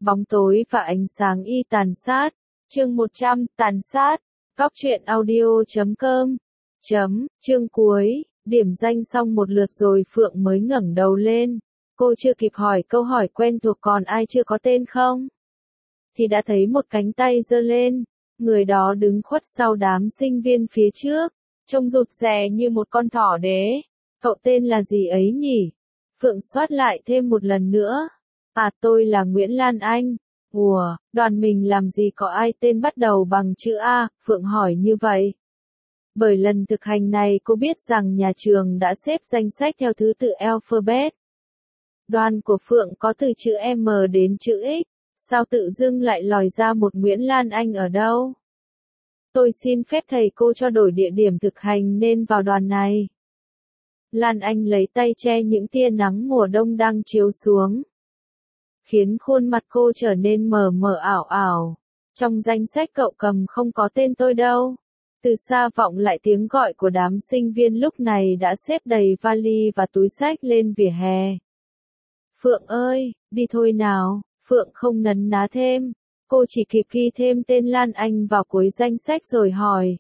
Bóng tối và ánh sáng y tàn sát. Chương 100, tàn sát. Cóc truyện audio.com. Chương cuối, điểm danh xong một lượt rồi Phượng mới ngẩng đầu lên. Cô chưa kịp hỏi câu hỏi quen thuộc còn ai chưa có tên không? Thì đã thấy một cánh tay giơ lên, người đó đứng khuất sau đám sinh viên phía trước, trông rụt rè như một con thỏ đế. Cậu tên là gì ấy nhỉ? Phượng soát lại thêm một lần nữa. À, tôi là Nguyễn Lan Anh. Ủa, đoàn mình làm gì có ai tên bắt đầu bằng chữ A? Phượng hỏi như vậy. Bởi lần thực hành này cô biết rằng nhà trường đã xếp danh sách theo thứ tự alphabet. Đoàn của Phượng có từ chữ M đến chữ X, sao tự dưng lại lòi ra một Nguyễn Lan Anh ở đâu? Tôi xin phép thầy cô cho đổi địa điểm thực hành nên vào đoàn này. Lan Anh lấy tay che những tia nắng mùa đông đang chiếu xuống, khiến khuôn mặt cô trở nên mờ mờ ảo ảo. Trong danh sách cậu cầm không có tên tôi đâu. Từ xa vọng lại tiếng gọi của đám sinh viên lúc này đã xếp đầy vali và túi xách lên vỉa hè. Phượng ơi, đi thôi nào. Phượng không nấn ná thêm. Cô chỉ kịp ghi thêm tên Lan Anh vào cuối danh sách rồi hỏi.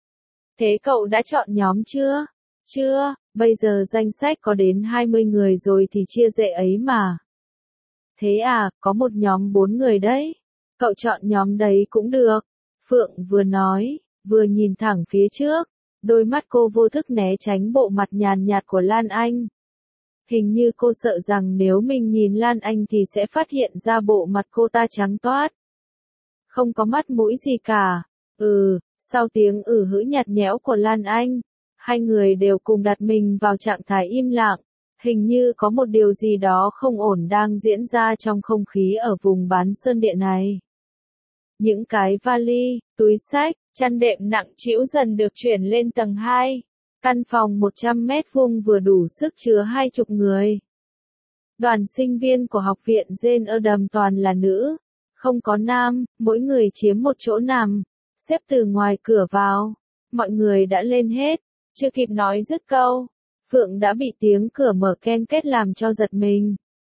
Thế cậu đã chọn nhóm chưa? Chưa, bây giờ danh sách có đến 20 người rồi thì chia dễ ấy mà. Thế à, có một nhóm 4 người đấy. Cậu chọn nhóm đấy cũng được. Phượng vừa nói, vừa nhìn thẳng phía trước. Đôi mắt cô vô thức né tránh bộ mặt nhàn nhạt của Lan Anh. Hình như cô sợ rằng nếu mình nhìn Lan Anh thì sẽ phát hiện ra bộ mặt cô ta trắng toát. Không có mắt mũi gì cả. Sau tiếng hữ nhạt nhẽo của Lan Anh, hai người đều cùng đặt mình vào trạng thái im lặng. Hình như có một điều gì đó không ổn đang diễn ra trong không khí ở vùng bán sơn địa này. Những cái vali, túi xách, chăn đệm nặng trĩu dần được chuyển lên tầng 2. Căn phòng 100 mét vuông vừa đủ sức chứa 20 người. Đoàn sinh viên của học viện Jane Addams toàn là nữ, không có nam, mỗi người chiếm một chỗ nằm, xếp từ ngoài cửa vào. Mọi người đã lên hết, chưa kịp nói dứt câu, Phượng đã bị tiếng cửa mở ken két làm cho giật mình.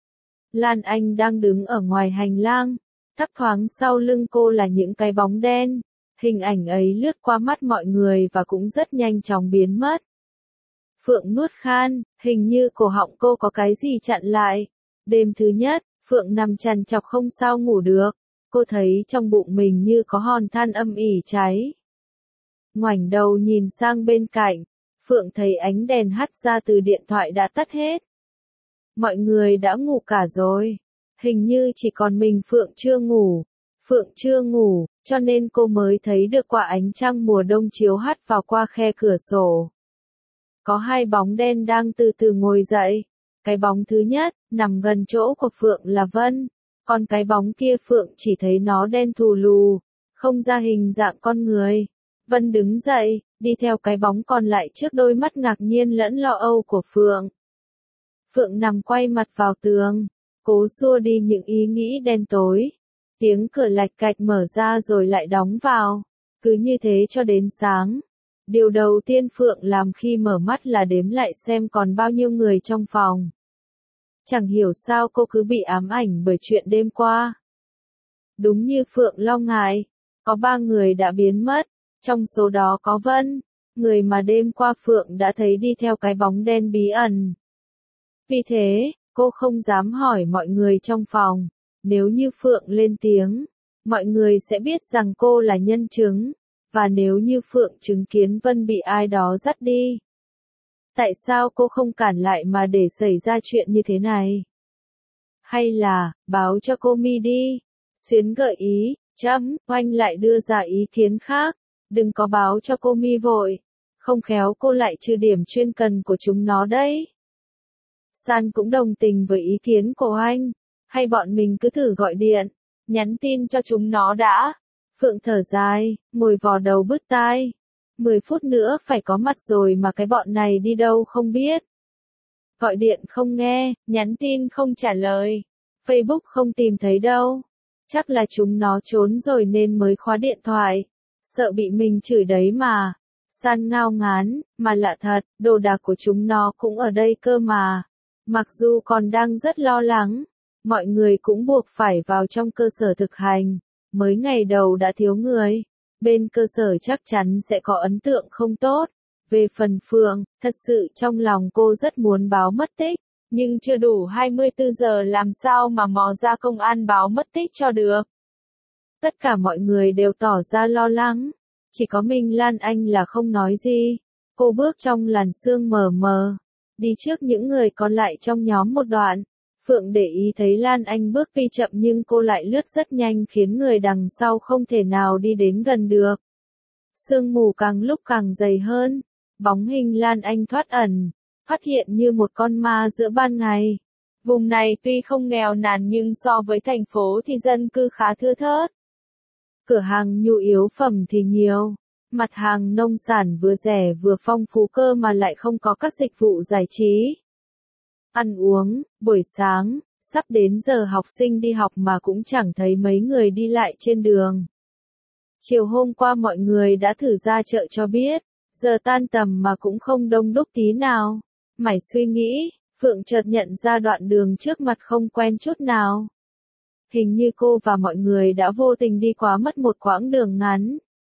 Lan Anh đang đứng ở ngoài hành lang, thấp thoáng sau lưng cô là những cái bóng đen. Hình ảnh ấy lướt qua mắt mọi người và cũng rất nhanh chóng biến mất. Phượng nuốt khan, hình như cổ họng cô có cái gì chặn lại. Đêm thứ nhất, Phượng nằm trằn trọc không sao ngủ được. Cô thấy trong bụng mình như có hòn than âm ỉ cháy. Ngoảnh đầu nhìn sang bên cạnh, Phượng thấy ánh đèn hắt ra từ điện thoại đã tắt hết. Mọi người đã ngủ cả rồi. Hình như chỉ còn mình Phượng chưa ngủ. Phượng chưa ngủ, cho nên cô mới thấy được quả ánh trăng mùa đông chiếu hắt vào qua khe cửa sổ. Có hai bóng đen đang từ từ ngồi dậy. Cái bóng thứ nhất, nằm gần chỗ của Phượng là Vân. Còn cái bóng kia Phượng chỉ thấy nó đen thù lù, không ra hình dạng con người. Vân đứng dậy, đi theo cái bóng còn lại trước đôi mắt ngạc nhiên lẫn lo âu của Phượng. Phượng nằm quay mặt vào tường, cố xua đi những ý nghĩ đen tối. Tiếng cửa lạch cạch mở ra rồi lại đóng vào. Cứ như thế cho đến sáng. Điều đầu tiên Phượng làm khi mở mắt là đếm lại xem còn bao nhiêu người trong phòng. Chẳng hiểu sao cô cứ bị ám ảnh bởi chuyện đêm qua. Đúng như Phượng lo ngại, có 3 người đã biến mất, trong số đó có Vân, người mà đêm qua Phượng đã thấy đi theo cái bóng đen bí ẩn. Vì thế, cô không dám hỏi mọi người trong phòng. Nếu như Phượng lên tiếng, mọi người sẽ biết rằng cô là nhân chứng, và nếu như Phượng chứng kiến Vân bị ai đó dắt đi. Tại sao cô không cản lại mà để xảy ra chuyện như thế này? Hay là, báo cho cô Mi đi. Xuyến gợi ý, Oanh lại đưa ra ý kiến khác. Đừng có báo cho cô Mi vội. Không khéo cô lại trừ điểm chuyên cần của chúng nó đấy. San cũng đồng tình với ý kiến của Oanh. Hay bọn mình cứ thử gọi điện, nhắn tin cho chúng nó đã. Phượng thở dài, ngồi vò đầu bứt tai. 10 phút nữa phải có mặt rồi mà cái bọn này đi đâu không biết. Gọi điện không nghe, nhắn tin không trả lời. Facebook không tìm thấy đâu. Chắc là chúng nó trốn rồi nên mới khóa điện thoại. Sợ bị mình chửi đấy mà. San ngao ngán, mà lạ thật, đồ đạc của chúng nó cũng ở đây cơ mà. Mặc dù còn đang rất lo lắng, mọi người cũng buộc phải vào trong cơ sở thực hành. Mới ngày đầu đã thiếu người, bên cơ sở chắc chắn sẽ có ấn tượng không tốt. Về phần Phượng, thật sự trong lòng cô rất muốn báo mất tích, nhưng chưa đủ 24 giờ làm sao mà mò ra công an báo mất tích cho được. Tất cả mọi người đều tỏ ra lo lắng, chỉ có mình Lan Anh là không nói gì. Cô bước trong làn sương mờ mờ, đi trước những người còn lại trong nhóm một đoạn. Phượng để ý thấy Lan Anh bước tuy chậm nhưng cô lại lướt rất nhanh khiến người đằng sau không thể nào đi đến gần được. Sương mù càng lúc càng dày hơn, bóng hình Lan Anh thoát ẩn, phát hiện như một con ma giữa ban ngày. Vùng này tuy không nghèo nàn nhưng so với thành phố thì dân cư khá thưa thớt. Cửa hàng nhu yếu phẩm thì nhiều, mặt hàng nông sản vừa rẻ vừa phong phú cơ mà lại không có các dịch vụ giải trí. Ăn uống, buổi sáng, sắp đến giờ học sinh đi học mà cũng chẳng thấy mấy người đi lại trên đường. Chiều hôm qua mọi người đã thử ra chợ cho biết, giờ tan tầm mà cũng không đông đúc tí nào. Mải suy nghĩ, Phượng chợt nhận ra đoạn đường trước mặt không quen chút nào. Hình như cô và mọi người đã vô tình đi quá mất một quãng đường ngắn.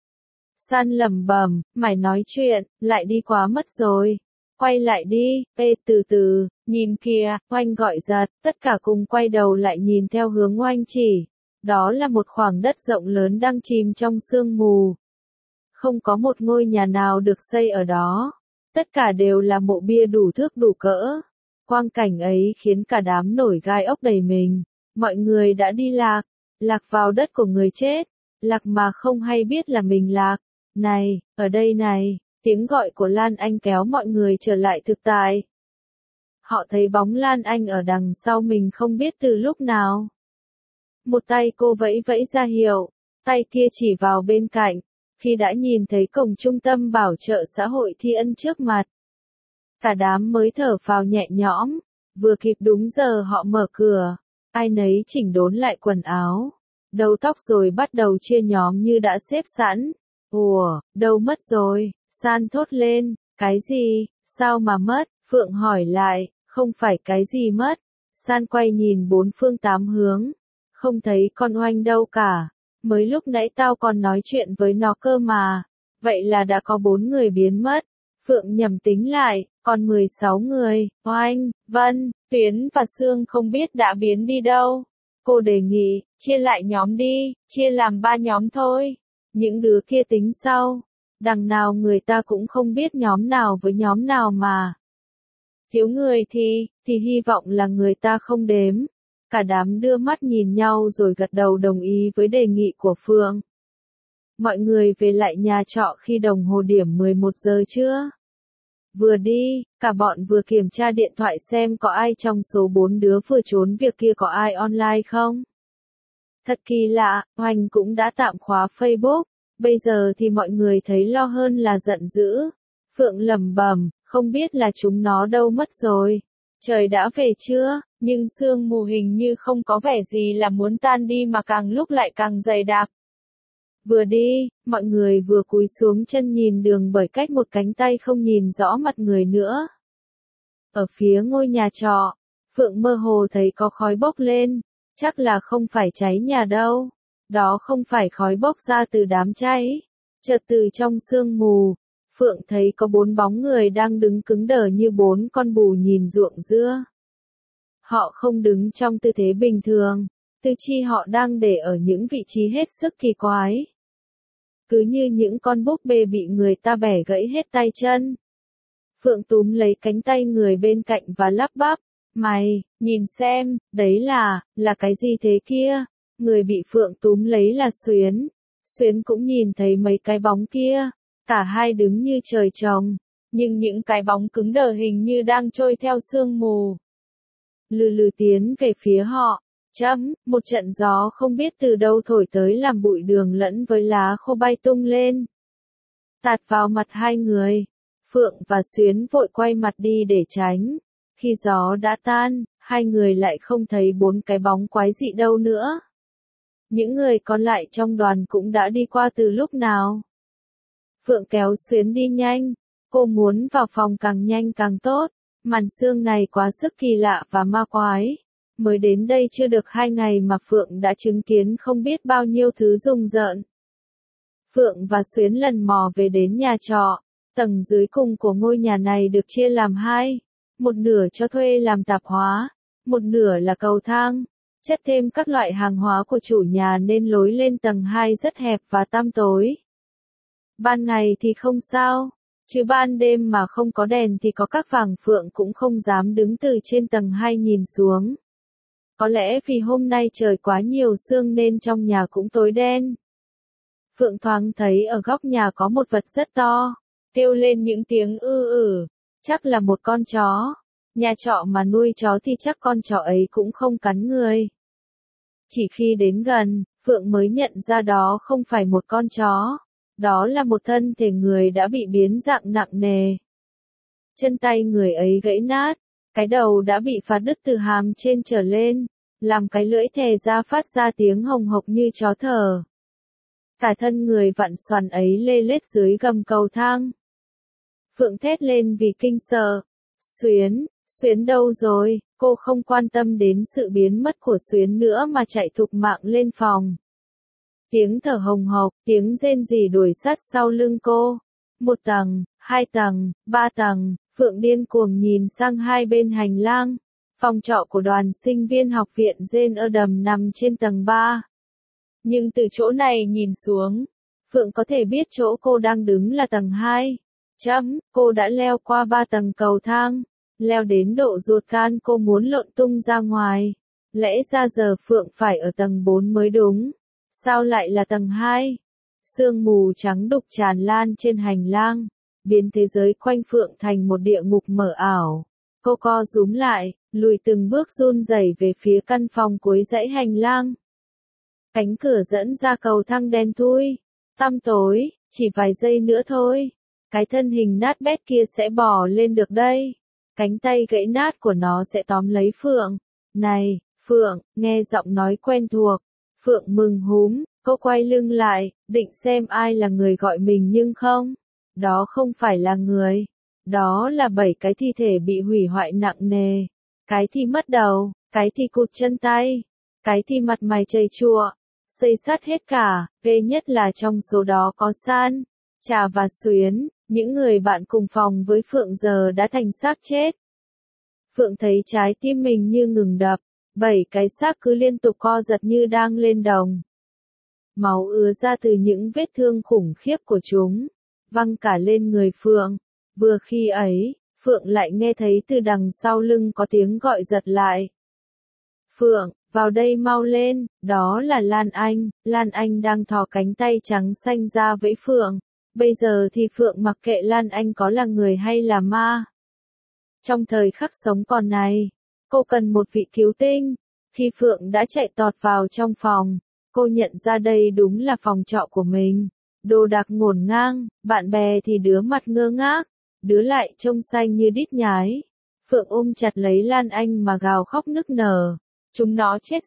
San lẩm bẩm, mải nói chuyện, lại đi quá mất rồi. Quay lại đi, ê từ từ, nhìn kìa, Oanh gọi giật, tất cả cùng quay đầu lại nhìn theo hướng Oanh chỉ. Đó là một khoảng đất rộng lớn đang chìm trong sương mù. Không có một ngôi nhà nào được xây ở đó. Tất cả đều là mộ bia đủ thước đủ cỡ. Quang cảnh ấy khiến cả đám nổi gai ốc đầy mình. Mọi người đã đi lạc, lạc vào đất của người chết, lạc mà không hay biết là mình lạc. Này, ở đây này, tiếng gọi của Lan Anh kéo mọi người trở lại thực tại. Họ thấy bóng Lan Anh ở đằng sau mình không biết từ lúc nào. Một tay cô vẫy vẫy ra hiệu, tay kia chỉ vào bên cạnh, khi đã nhìn thấy cổng trung tâm bảo trợ xã hội Thi Ân trước mặt. Cả đám mới thở phào nhẹ nhõm, vừa kịp đúng giờ họ mở cửa, ai nấy chỉnh đốn lại quần áo, đầu tóc rồi bắt đầu chia nhóm như đã xếp sẵn. Ủa, đâu mất rồi? San thốt lên, cái gì, sao mà mất? Phượng hỏi lại, không phải cái gì mất. San quay nhìn bốn phương tám hướng, không thấy con Oanh đâu cả. Mới lúc nãy tao còn nói chuyện với nó cơ mà. Vậy là đã có 4 người biến mất. Phượng nhầm tính lại, còn 16 người. Oanh, Vân, Tuyến và Sương không biết đã biến đi đâu. Cô đề nghị, chia lại nhóm đi, chia làm 3 nhóm thôi. Những đứa kia tính sau. Đằng nào người ta cũng không biết nhóm nào với nhóm nào mà. Thiếu người thì hy vọng là người ta không đếm. Cả đám đưa mắt nhìn nhau rồi gật đầu đồng ý với đề nghị của Phượng. Mọi người về lại nhà trọ khi đồng hồ điểm 11 giờ trưa. Vừa đi, cả bọn vừa kiểm tra điện thoại xem có ai trong số 4 đứa vừa trốn việc kia có ai online không. Thật kỳ lạ, Hoành cũng đã tạm khóa Facebook, bây giờ thì mọi người thấy lo hơn là giận dữ. Phượng lẩm bẩm, không biết là chúng nó đâu mất rồi. Trời đã về chưa, nhưng sương mù hình như không có vẻ gì là muốn tan đi mà càng lúc lại càng dày đặc. Vừa đi, mọi người vừa cúi xuống chân nhìn đường bởi cách một cánh tay không nhìn rõ mặt người nữa. Ở phía ngôi nhà trọ, Phượng mơ hồ thấy có khói bốc lên, chắc là không phải cháy nhà đâu. Đó không phải khói bốc ra từ đám cháy. Chợt từ trong sương mù, Phượng thấy có 4 bóng người đang đứng cứng đờ như 4 con bù nhìn ruộng dưa. Họ không đứng trong tư thế bình thường, tư chi họ đang để ở những vị trí hết sức kỳ quái. Cứ như những con búp bê bị người ta bẻ gãy hết tay chân. Phượng túm lấy cánh tay người bên cạnh và lắp bắp, mày, nhìn xem, đấy là cái gì thế kia? Người bị Phượng túm lấy là Xuyến. Xuyến cũng nhìn thấy mấy cái bóng kia, cả hai đứng như trời trồng, nhưng những cái bóng cứng đờ hình như đang trôi theo sương mù. Lừ lừ tiến về phía họ. Một trận gió không biết từ đâu thổi tới làm bụi đường lẫn với lá khô bay tung lên. Tạt vào mặt hai người. Phượng và Xuyến vội quay mặt đi để tránh. Khi gió đã tan, hai người lại không thấy 4 cái bóng quái dị đâu nữa. Những người còn lại trong đoàn cũng đã đi qua từ lúc nào. Phượng kéo Xuyến đi nhanh. Cô muốn vào phòng càng nhanh càng tốt. Màn sương này quá sức kỳ lạ và ma quái. Mới đến đây chưa được 2 ngày mà Phượng đã chứng kiến không biết bao nhiêu thứ rùng rợn. Phượng và Xuyến lần mò về đến nhà trọ. Tầng dưới cùng của ngôi nhà này được chia làm 2. Một nửa cho thuê làm tạp hóa, một nửa là cầu thang. Chất thêm các loại hàng hóa của chủ nhà nên lối lên tầng 2 rất hẹp và tăm tối. Ban ngày thì không sao, chứ ban đêm mà không có đèn thì có các vàng Phượng cũng không dám đứng từ trên tầng 2 nhìn xuống. Có lẽ vì hôm nay trời quá nhiều sương nên trong nhà cũng tối đen. Phượng thoáng thấy ở góc nhà có một vật rất to, kêu lên những tiếng chắc là một con chó. Nhà trọ mà nuôi chó thì chắc con chó ấy cũng không cắn người. Chỉ khi đến gần, Phượng mới nhận ra đó không phải một con chó. Đó là một thân thể người đã bị biến dạng nặng nề. Chân tay người ấy gãy nát, cái đầu đã bị phá đứt từ hàm trên trở lên, làm cái lưỡi thè ra phát ra tiếng hồng hộc như chó thở. Cả thân người vặn xoắn ấy lê lết dưới gầm cầu thang. Phượng thét lên vì kinh sợ. Xuyến đâu rồi? Cô không quan tâm đến sự biến mất của Xuyến nữa mà chạy thục mạng lên phòng. Tiếng thở hồng hộc, tiếng rên rỉ đuổi sát sau lưng cô. 1 tầng, 2 tầng, 3 tầng, Phượng điên cuồng nhìn sang hai bên hành lang. Phòng trọ của đoàn sinh viên học viện Jane Erdem nằm trên tầng 3. Nhưng từ chỗ này nhìn xuống, Phượng có thể biết chỗ cô đang đứng là tầng 2. Cô đã leo qua 3 tầng cầu thang, leo đến độ ruột gan cô muốn lộn tung ra ngoài. Lẽ ra giờ Phượng phải ở tầng 4 mới đúng. Sao lại là tầng 2? Sương mù trắng đục tràn lan trên hành lang, biến thế giới quanh Phượng thành một địa ngục mờ ảo. Cô co rúm lại, lùi từng bước run rẩy về phía căn phòng cuối dãy hành lang. Cánh cửa dẫn ra cầu thang đen thui, tăm tối, chỉ vài giây nữa thôi. Cái thân hình nát bét kia sẽ bò lên được đây. Cánh tay gãy nát của nó sẽ tóm lấy Phượng. Này, Phượng, nghe giọng nói quen thuộc. Phượng mừng húm, cô quay lưng lại, định xem ai là người gọi mình nhưng không. Đó không phải là người. Đó là 7 cái thi thể bị hủy hoại nặng nề. Cái thì mất đầu, cái thì cụt chân tay, cái thì mặt mày chầy chùa, xây xát hết cả, ghê nhất là trong số đó có San, Trà và Xuyến, những người bạn cùng phòng với Phượng giờ đã thành xác chết. Phượng thấy trái tim mình như ngừng đập, 7 cái xác cứ liên tục co giật như đang lên đồng. Máu ứa ra từ những vết thương khủng khiếp của chúng, văng cả lên người Phượng. Vừa khi ấy, Phượng lại nghe thấy từ đằng sau lưng có tiếng gọi giật lại. Phượng, vào đây mau lên, đó là Lan Anh. Lan Anh đang thò cánh tay trắng xanh ra vẫy Phượng. Bây giờ thì Phượng mặc kệ Lan Anh có là người hay là ma. Trong thời khắc sống còn này, cô cần một vị cứu tinh. Khi Phượng đã chạy tọt vào trong phòng, cô nhận ra đây đúng là phòng trọ của mình. Đồ đạc ngổn ngang, bạn bè thì đứa mặt ngơ ngác, đứa lại trông xanh như đít nhái. Phượng ôm chặt lấy Lan Anh mà gào khóc nức nở. Chúng nó chết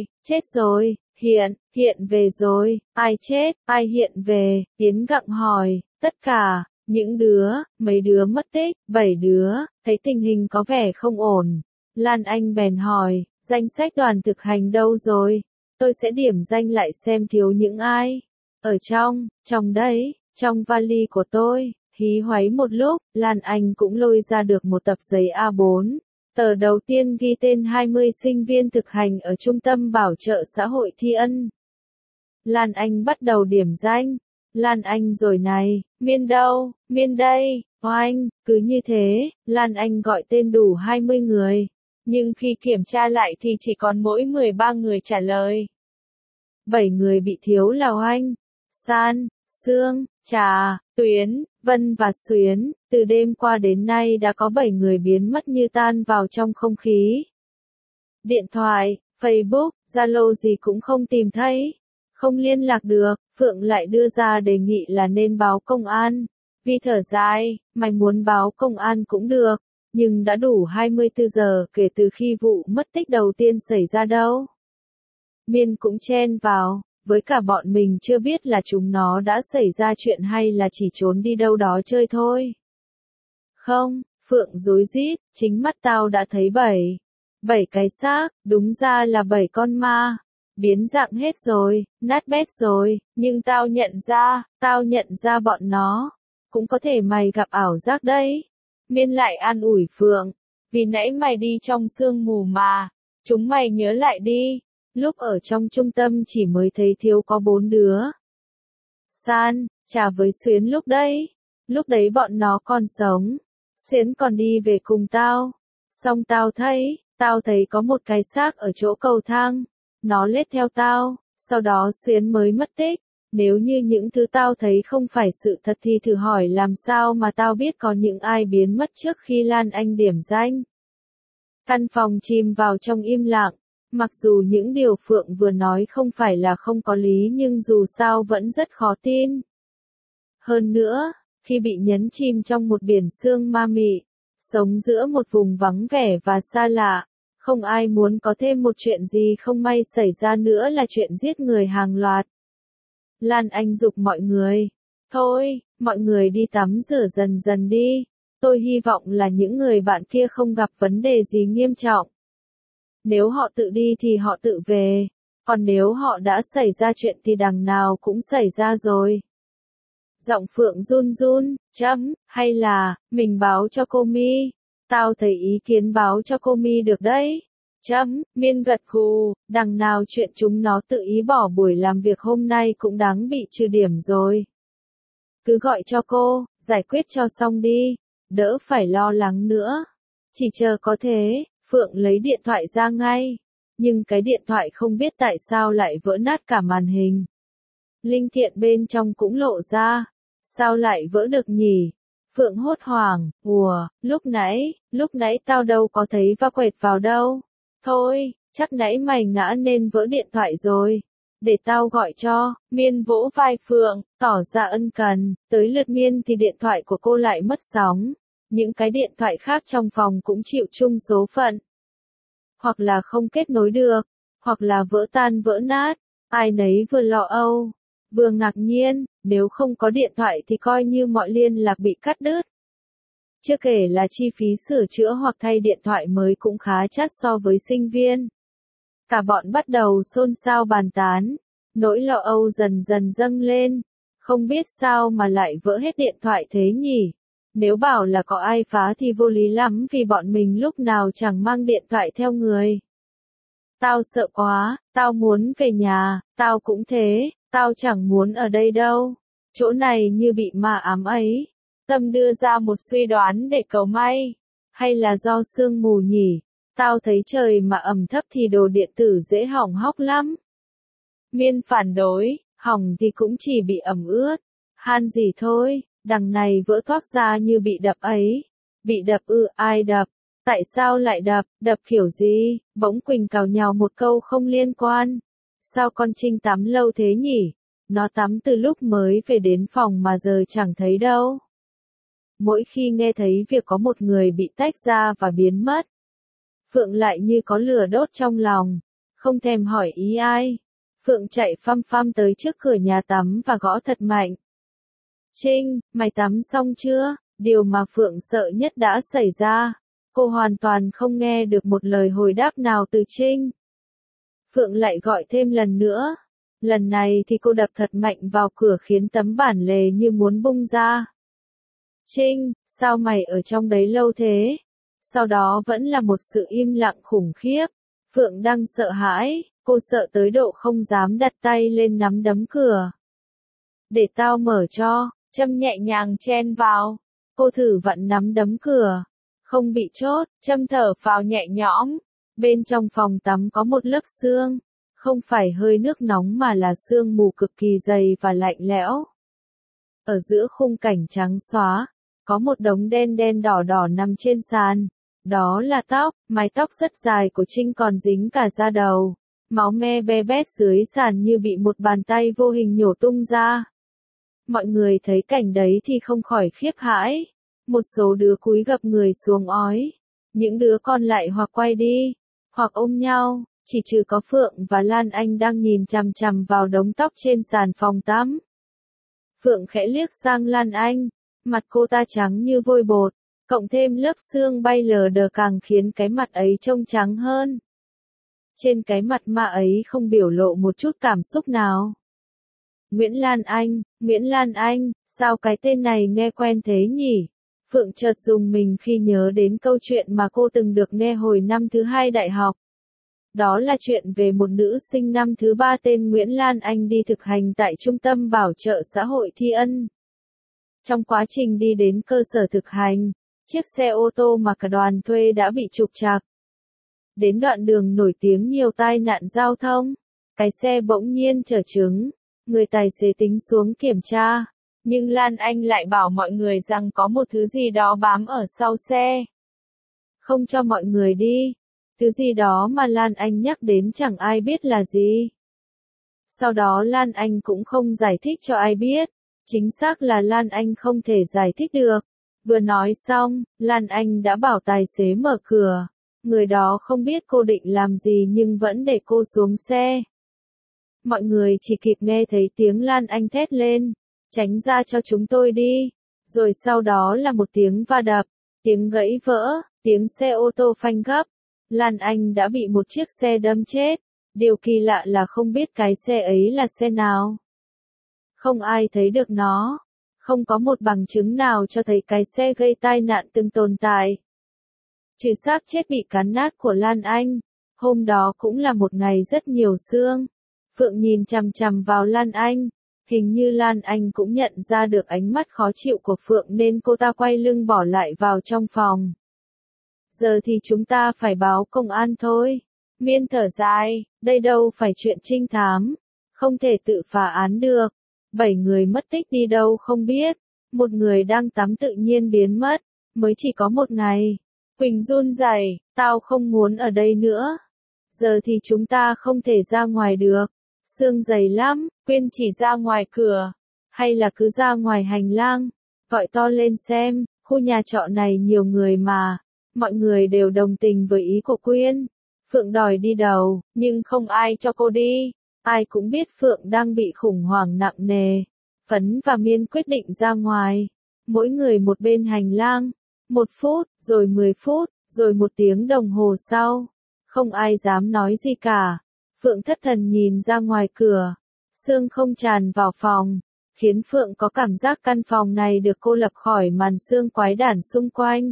rồi, hiện về rồi, ai chết, ai hiện về, Yến gặng hỏi, tất cả, những đứa, mấy đứa mất tích, 7 đứa, thấy tình hình có vẻ không ổn. Lan Anh bèn hỏi, danh sách đoàn thực hành đâu rồi? Tôi sẽ điểm danh lại xem thiếu những ai. Ở trong đấy, trong vali của tôi. Hí hoáy một lúc, Lan Anh cũng lôi ra được một tập giấy A4. Tờ đầu tiên ghi tên 20 sinh viên thực hành ở Trung tâm Bảo trợ xã hội Thi Ân. Lan Anh bắt đầu điểm danh. Lan Anh rồi này, Miên đâu, Miên đây, Oanh, cứ như thế, Lan Anh gọi tên đủ 20 người. Nhưng khi kiểm tra lại thì chỉ còn mỗi 13 người trả lời. 7 người bị thiếu là Oanh, San, Sương, Trà, Tuyến, Vân và Xuyến. Từ đêm qua đến nay đã có 7 người biến mất như tan vào trong không khí. Điện thoại, Facebook, Zalo gì cũng không tìm thấy. Không liên lạc được, Phượng lại đưa ra đề nghị là nên báo công an. Vi thở dài, mày muốn báo công an cũng được, nhưng đã đủ 24 giờ kể từ khi vụ mất tích đầu tiên xảy ra đâu. Miên cũng chen vào. Với cả bọn mình chưa biết là chúng nó đã xảy ra chuyện hay là chỉ trốn đi đâu đó chơi thôi. Không, Phượng rối rít, chính mắt tao đã thấy 7. 7 cái xác, đúng ra là 7 con ma. Biến dạng hết rồi, nát bét rồi, nhưng tao nhận ra bọn nó. Cũng có thể mày gặp ảo giác đấy. Miên lại an ủi Phượng. Vì nãy mày đi trong sương mù mà. Chúng mày nhớ lại đi. Lúc ở trong trung tâm chỉ mới thấy thiếu có 4 đứa. San, Trà với Xuyến lúc đấy bọn nó còn sống. Xuyến còn đi về cùng tao. Xong tao thấy có một cái xác ở chỗ cầu thang. Nó lết theo tao, sau đó Xuyến mới mất tích. Nếu như những thứ tao thấy không phải sự thật thì thử hỏi làm sao mà tao biết có những ai biến mất trước khi Lan Anh điểm danh. Căn phòng chìm vào trong im lặng. Mặc dù những điều Phượng vừa nói không phải là không có lý nhưng dù sao vẫn rất khó tin. Hơn nữa, khi bị nhấn chìm trong một biển sương ma mị, sống giữa một vùng vắng vẻ và xa lạ, không ai muốn có thêm một chuyện gì không may xảy ra nữa là chuyện giết người hàng loạt. Lan Anh giục mọi người. Thôi, mọi người đi tắm rửa dần dần đi. Tôi hy vọng là những người bạn kia không gặp vấn đề gì nghiêm trọng. Nếu họ tự đi thì họ tự về. Còn nếu họ đã xảy ra chuyện thì đằng nào cũng xảy ra rồi. Giọng Phượng run run, hay là, mình báo cho cô Mi. Tao thấy ý kiến báo cho cô Mi được đấy. Miên gật gù, đằng nào chuyện chúng nó tự ý bỏ buổi làm việc hôm nay cũng đáng bị trừ điểm rồi. Cứ gọi cho cô, giải quyết cho xong đi, đỡ phải lo lắng nữa. Chỉ chờ có thế, Phượng lấy điện thoại ra ngay. Nhưng cái điện thoại không biết tại sao lại vỡ nát cả màn hình. Linh kiện bên trong cũng lộ ra. Sao lại vỡ được nhỉ? Phượng hốt hoảng, lúc nãy tao đâu có thấy va quẹt vào đâu. Thôi, chắc nãy mày ngã nên vỡ điện thoại rồi. Để tao gọi cho. Miên vỗ vai Phượng, tỏ ra ân cần. Tới lượt Miên thì điện thoại của cô lại mất sóng. Những cái điện thoại khác trong phòng cũng chịu chung số phận. Hoặc là không kết nối được, hoặc là vỡ tan vỡ nát. Ai nấy vừa lo âu, vừa ngạc nhiên, nếu không có điện thoại thì coi như mọi liên lạc bị cắt đứt. Chưa kể là chi phí sửa chữa hoặc thay điện thoại mới cũng khá chát so với sinh viên. Cả bọn bắt đầu xôn xao bàn tán, nỗi lo âu dần dần dâng lên. Không biết sao mà lại vỡ hết điện thoại thế nhỉ? Nếu bảo là có ai phá thì vô lý lắm vì bọn mình lúc nào chẳng mang điện thoại theo người. Tao sợ quá, tao muốn về nhà, tao cũng thế, tao chẳng muốn ở đây đâu. Chỗ này như bị ma ám ấy. Tâm đưa ra một suy đoán để cầu may. Hay là do sương mù nhỉ? Tao thấy trời mà ẩm thấp thì đồ điện tử dễ hỏng hóc lắm. Miên phản đối, hỏng thì cũng chỉ bị ẩm ướt. Han gì thôi, đằng này vỡ toác ra như bị đập ấy. Bị đập ai đập? Tại sao lại đập? Đập kiểu gì? Bỗng Quỳnh cào nhào một câu không liên quan. Sao con Trinh tắm lâu thế nhỉ? Nó tắm từ lúc mới về đến phòng mà giờ chẳng thấy đâu. Mỗi khi nghe thấy việc có một người bị tách ra và biến mất, Phượng lại như có lửa đốt trong lòng. Không thèm hỏi ý ai. Phượng chạy phăm phăm tới trước cửa nhà tắm và gõ thật mạnh. Trinh, mày tắm xong chưa? Điều mà Phượng sợ nhất đã xảy ra. Cô hoàn toàn không nghe được một lời hồi đáp nào từ Trinh. Phượng lại gọi thêm lần nữa. Lần này thì cô đập thật mạnh vào cửa khiến tấm bản lề như muốn bung ra. Trinh, sao mày ở trong đấy lâu thế? Sau đó vẫn là một sự im lặng khủng khiếp. Phượng đang sợ hãi, cô sợ tới độ không dám đặt tay lên nắm đấm cửa. Để tao mở cho, Trâm nhẹ nhàng chen vào. Cô thử vặn nắm đấm cửa. Không bị chốt, Trâm thở phào nhẹ nhõm. Bên trong phòng tắm có một lớp sương. Không phải hơi nước nóng mà là sương mù cực kỳ dày và lạnh lẽo. Ở giữa khung cảnh trắng xóa, có một đống đen đen đỏ đỏ nằm trên sàn. Đó là tóc, mái tóc rất dài của Trinh còn dính cả da đầu. Máu me be bét dưới sàn như bị một bàn tay vô hình nhổ tung ra. Mọi người thấy cảnh đấy thì không khỏi khiếp hãi. Một số đứa cúi gập người xuống ói. Những đứa còn lại hoặc quay đi, hoặc ôm nhau. Chỉ trừ có Phượng và Lan Anh đang nhìn chằm chằm vào đống tóc trên sàn phòng tắm. Phượng khẽ liếc sang Lan Anh. Mặt cô ta trắng như vôi bột. Cộng thêm lớp sương bay lờ đờ càng khiến cái mặt ấy trông trắng hơn. Trên cái mặt ma ấy không biểu lộ một chút cảm xúc nào. Nguyễn Lan Anh, sao cái tên này nghe quen thế nhỉ? Phượng chợt rùng mình khi nhớ đến câu chuyện mà cô từng được nghe hồi năm thứ 2 đại học. Đó là chuyện về một nữ sinh năm thứ 3 tên Nguyễn Lan Anh đi thực hành tại Trung tâm Bảo trợ xã hội Thi Ân. Trong quá trình đi đến cơ sở thực hành, chiếc xe ô tô mà cả đoàn thuê đã bị trục trặc. Đến đoạn đường nổi tiếng nhiều tai nạn giao thông, cái xe bỗng nhiên chở trứng, người tài xế tính xuống kiểm tra, nhưng Lan Anh lại bảo mọi người rằng có một thứ gì đó bám ở sau xe. Không cho mọi người đi. Thứ gì đó mà Lan Anh nhắc đến chẳng ai biết là gì. Sau đó Lan Anh cũng không giải thích cho ai biết. Chính xác là Lan Anh không thể giải thích được. Vừa nói xong, Lan Anh đã bảo tài xế mở cửa. Người đó không biết cô định làm gì nhưng vẫn để cô xuống xe. Mọi người chỉ kịp nghe thấy tiếng Lan Anh thét lên. Tránh ra cho chúng tôi đi. Rồi sau đó là một tiếng va đập, tiếng gãy vỡ, tiếng xe ô tô phanh gấp. Lan Anh đã bị một chiếc xe đâm chết. Điều kỳ lạ là không biết cái xe ấy là xe nào. Không ai thấy được nó. Không có một bằng chứng nào cho thấy cái xe gây tai nạn từng tồn tại. Trừ xác chết bị cắn nát của Lan Anh. Hôm đó cũng là một ngày rất nhiều sương. Phượng nhìn chằm chằm vào Lan Anh. Hình như Lan Anh cũng nhận ra được ánh mắt khó chịu của Phượng nên cô ta quay lưng bỏ lại vào trong phòng. Giờ thì chúng ta phải báo công an thôi. Miên thở dài, đây đâu phải chuyện trinh thám. Không thể tự phá án được. 7 người mất tích đi đâu không biết. Một người đang tắm tự nhiên biến mất. Mới chỉ có một ngày. Quỳnh run rẩy, tao không muốn ở đây nữa. Giờ thì chúng ta không thể ra ngoài được. Sương dày lắm, Quyên chỉ ra ngoài cửa. Hay là cứ ra ngoài hành lang. Gọi to lên xem, khu nhà trọ này nhiều người mà. Mọi người đều đồng tình với ý của Quyên. Phượng đòi đi đầu, nhưng không ai cho cô đi. Ai cũng biết Phượng đang bị khủng hoảng nặng nề. Phấn và Miên quyết định ra ngoài. Mỗi người một bên hành lang. 1 phút, rồi 10 phút, rồi 1 tiếng đồng hồ sau. Không ai dám nói gì cả. Phượng thất thần nhìn ra ngoài cửa. Sương không tràn vào phòng. Khiến Phượng có cảm giác căn phòng này được cô lập khỏi màn sương quái đản xung quanh.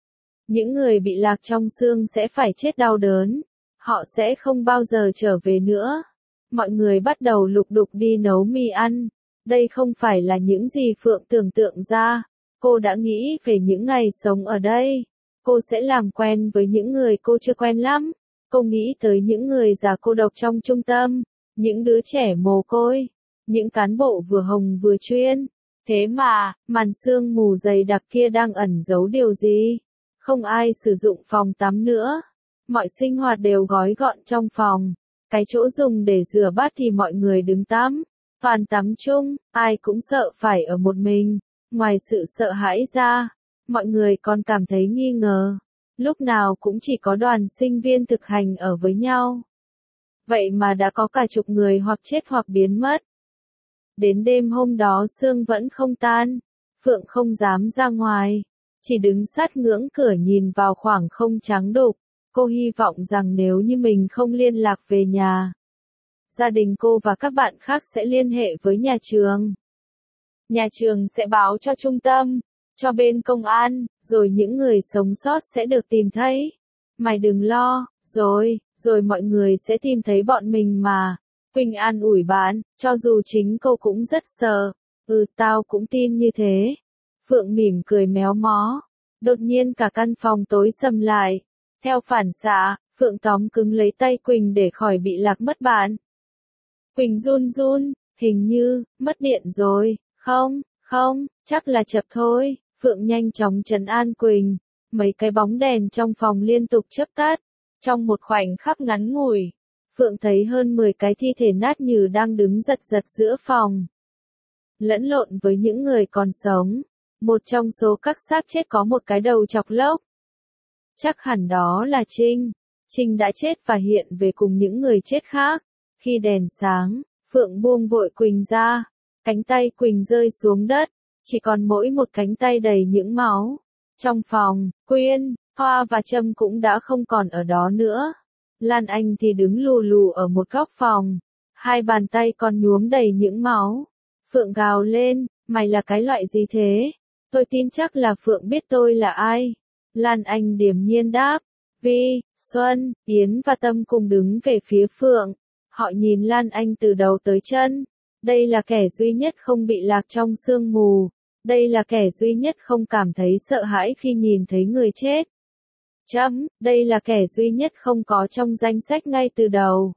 Những người bị lạc trong sương sẽ phải chết đau đớn. Họ sẽ không bao giờ trở về nữa. Mọi người bắt đầu lục đục đi nấu mì ăn. Đây không phải là những gì Phượng tưởng tượng ra. Cô đã nghĩ về những ngày sống ở đây. Cô sẽ làm quen với những người cô chưa quen lắm. Cô nghĩ tới những người già cô độc trong trung tâm. Những đứa trẻ mồ côi. Những cán bộ vừa hồng vừa chuyên. Thế mà, màn sương mù dày đặc kia đang ẩn giấu điều gì? Không ai sử dụng phòng tắm nữa. Mọi sinh hoạt đều gói gọn trong phòng. Cái chỗ dùng để rửa bát thì mọi người đứng tắm. Toàn tắm chung, ai cũng sợ phải ở một mình. Ngoài sự sợ hãi ra, mọi người còn cảm thấy nghi ngờ. Lúc nào cũng chỉ có đoàn sinh viên thực hành ở với nhau. Vậy mà đã có cả chục người hoặc chết hoặc biến mất. Đến đêm hôm đó sương vẫn không tan. Phượng không dám ra ngoài. Chỉ đứng sát ngưỡng cửa nhìn vào khoảng không trắng đục. Cô hy vọng rằng nếu như mình không liên lạc về nhà, gia đình cô và các bạn khác sẽ liên hệ với nhà trường. Nhà trường sẽ báo cho trung tâm, cho bên công an, rồi những người sống sót sẽ được tìm thấy. Mày đừng lo, rồi mọi người sẽ tìm thấy bọn mình mà. Quỳnh an ủi bạn, cho dù chính cô cũng rất sợ. Tao cũng tin như thế. Phượng mỉm cười méo mó. Đột nhiên cả căn phòng tối sầm lại. Theo phản xạ, Phượng tóm cứng lấy tay Quỳnh để khỏi bị lạc mất bạn. Quỳnh run run, hình như, mất điện rồi, không, chắc là chập thôi. Phượng nhanh chóng trấn an Quỳnh. Mấy cái bóng đèn trong phòng liên tục chớp tắt. Trong một khoảnh khắc ngắn ngủi, Phượng thấy hơn 10 cái thi thể nát nhừ đang đứng giật giật giữa phòng. Lẫn lộn với những người còn sống. Một trong số các xác chết có một cái đầu chọc lốc. Chắc hẳn đó là Trinh. Trinh đã chết và hiện về cùng những người chết khác. Khi đèn sáng, Phượng buông vội Quỳnh ra. Cánh tay Quỳnh rơi xuống đất. Chỉ còn mỗi một cánh tay đầy những máu. Trong phòng, Quyên, Hoa và Trâm cũng đã không còn ở đó nữa. Lan Anh thì đứng lù lù ở một góc phòng. Hai bàn tay còn nhuốm đầy những máu. Phượng gào lên, mày là cái loại gì thế? Tôi tin chắc là Phượng biết tôi là ai. Lan Anh điềm nhiên đáp. Vi, Xuân, Yến và Tâm cùng đứng về phía Phượng. Họ nhìn Lan Anh từ đầu tới chân. Đây là kẻ duy nhất không bị lạc trong sương mù. Đây là kẻ duy nhất không cảm thấy sợ hãi khi nhìn thấy người chết. Đây là kẻ duy nhất không có trong danh sách ngay từ đầu.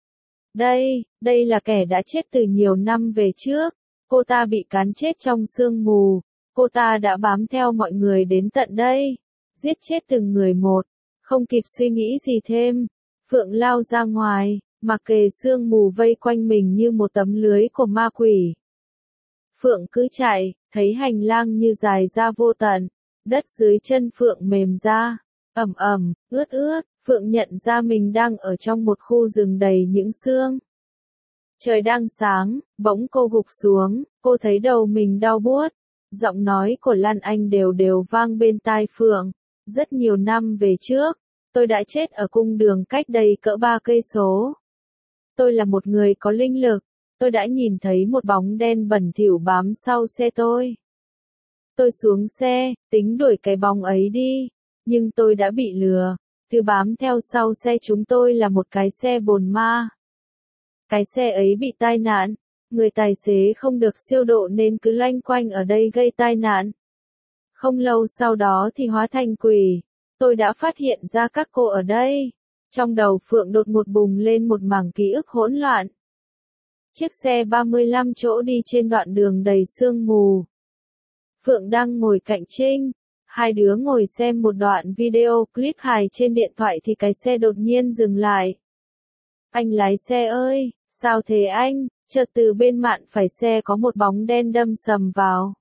Đây là kẻ đã chết từ nhiều năm về trước. Cô ta bị cán chết trong sương mù. Cô ta đã bám theo mọi người đến tận đây. Giết chết từng người một. Không kịp suy nghĩ gì thêm. Phượng lao ra ngoài, mặc kệ sương mù vây quanh mình như một tấm lưới của ma quỷ. Phượng cứ chạy, thấy hành lang như dài ra vô tận. Đất dưới chân Phượng mềm ra. Ẩm ẩm, ướt ướt, Phượng nhận ra mình đang ở trong một khu rừng đầy những sương. Trời đang sáng, bỗng cô gục xuống, cô thấy đầu mình đau buốt. Giọng nói của Lan Anh đều đều vang bên tai Phượng. Rất nhiều năm về trước, tôi đã chết ở cung đường cách đây cỡ 3 cây số. Tôi là một người có linh lực, tôi đã nhìn thấy một bóng đen bẩn thỉu bám sau xe tôi. Tôi xuống xe, tính đuổi cái bóng ấy đi, nhưng tôi đã bị lừa. Thứ bám theo sau xe chúng tôi là một cái xe bồn ma. Cái xe ấy bị tai nạn, người tài xế không được siêu độ nên cứ loanh quanh ở đây gây tai nạn. Không lâu sau đó thì hóa thành quỷ. Tôi đã phát hiện ra các cô ở đây. Trong đầu Phượng đột ngột bùng lên một mảng ký ức hỗn loạn. Chiếc xe 35 chỗ đi trên đoạn đường đầy sương mù. Phượng đang ngồi cạnh Trinh. Hai đứa ngồi xem một đoạn video clip hài trên điện thoại thì cái xe đột nhiên dừng lại. Anh lái xe ơi, sao thế anh? Chợt từ bên mạn phải xe có một bóng đen đâm sầm vào.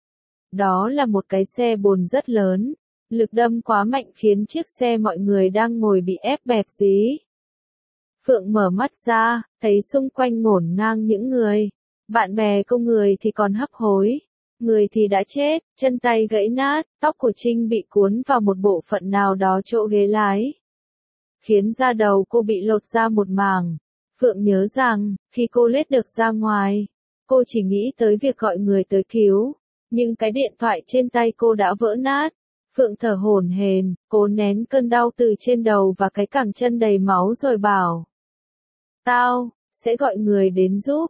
Đó là một cái xe bồn rất lớn. Lực đâm quá mạnh khiến chiếc xe mọi người đang ngồi bị ép bẹp dí. Phượng mở mắt ra, thấy xung quanh ngổn ngang những người. Bạn bè cô người thì còn hấp hối. Người thì đã chết, chân tay gãy nát, tóc của Trinh bị cuốn vào một bộ phận nào đó chỗ ghế lái. Khiến da đầu cô bị lột ra một mảng. Phượng nhớ rằng, khi cô lết được ra ngoài, cô chỉ nghĩ tới việc gọi người tới cứu. Nhưng cái điện thoại trên tay cô đã vỡ nát. Phượng thở hổn hển, cố nén cơn đau từ trên đầu và cái cẳng chân đầy máu rồi bảo. Tao, sẽ gọi người đến giúp.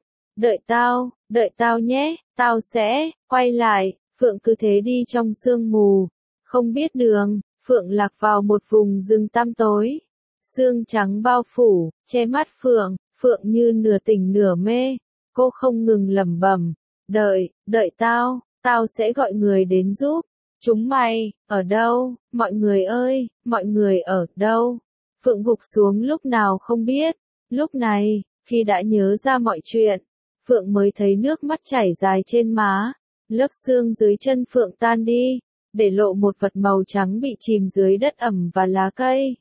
Đợi tao nhé, tao sẽ, quay lại. Phượng cứ thế đi trong sương mù. Không biết đường, Phượng lạc vào một vùng rừng tăm tối. Sương trắng bao phủ, che mắt Phượng, Phượng như nửa tỉnh nửa mê. Cô không ngừng lẩm bẩm. Đợi tao sẽ gọi người đến giúp. Chúng mày, ở đâu, mọi người ơi, mọi người ở đâu? Phượng gục xuống lúc nào không biết. Lúc này, khi đã nhớ ra mọi chuyện, Phượng mới thấy nước mắt chảy dài trên má. Lớp xương dưới chân Phượng tan đi, để lộ một vật màu trắng bị chìm dưới đất ẩm và lá cây.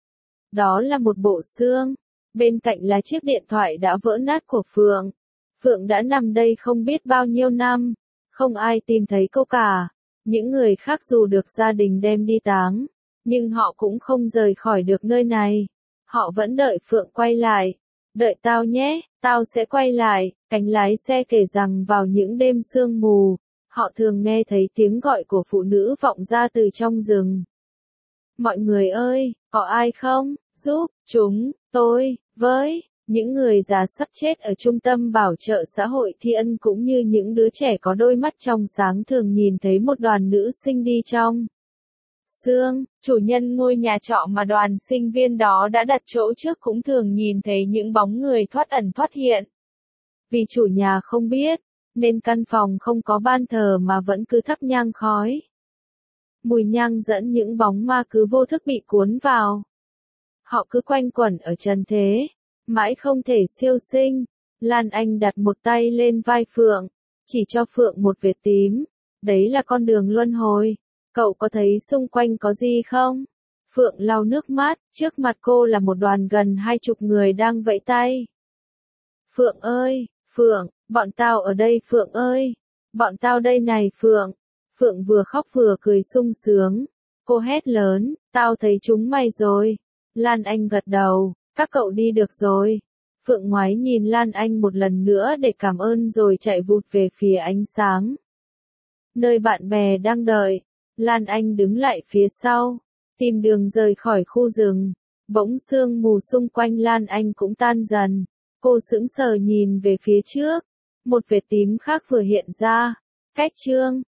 Đó là một bộ xương. Bên cạnh là chiếc điện thoại đã vỡ nát của Phượng. Phượng đã nằm đây không biết bao nhiêu năm. Không ai tìm thấy cô cả. Những người khác dù được gia đình đem đi táng, nhưng họ cũng không rời khỏi được nơi này. Họ vẫn đợi Phượng quay lại. Đợi tao nhé, tao sẽ quay lại. Cánh lái xe kể rằng vào những đêm sương mù, họ thường nghe thấy tiếng gọi của phụ nữ vọng ra từ trong rừng. Mọi người ơi, có ai không? Giúp chúng tôi với. Những người già sắp chết ở trung tâm bảo trợ xã hội Thi Ân cũng như những đứa trẻ có đôi mắt trong sáng thường nhìn thấy một đoàn nữ sinh đi trong sương. Chủ nhân ngôi nhà trọ mà đoàn sinh viên đó đã đặt chỗ trước cũng thường nhìn thấy những bóng người thoát ẩn thoát hiện. Vì chủ nhà không biết, nên căn phòng không có ban thờ mà vẫn cứ thắp nhang khói. Mùi nhang dẫn những bóng ma cứ vô thức bị cuốn vào. Họ cứ quanh quẩn ở trần thế, mãi không thể siêu sinh. Lan Anh đặt một tay lên vai Phượng, chỉ cho Phượng một vệt tím. Đấy là con đường luân hồi. Cậu có thấy xung quanh có gì không? Phượng lau nước mắt, trước mặt cô là một đoàn gần 20 người đang vẫy tay. Phượng ơi, Phượng, bọn tao ở đây Phượng ơi. Bọn tao đây này Phượng. Phượng vừa khóc vừa cười sung sướng. Cô hét lớn, tao thấy chúng mày rồi. Lan Anh gật đầu, các cậu đi được rồi. Phượng ngoái nhìn Lan Anh một lần nữa để cảm ơn rồi chạy vụt về phía ánh sáng. Nơi bạn bè đang đợi, Lan Anh đứng lại phía sau, tìm đường rời khỏi khu rừng. Bỗng sương mù xung quanh Lan Anh cũng tan dần. Cô sững sờ nhìn về phía trước. Một vệt tím khác vừa hiện ra. Cách chương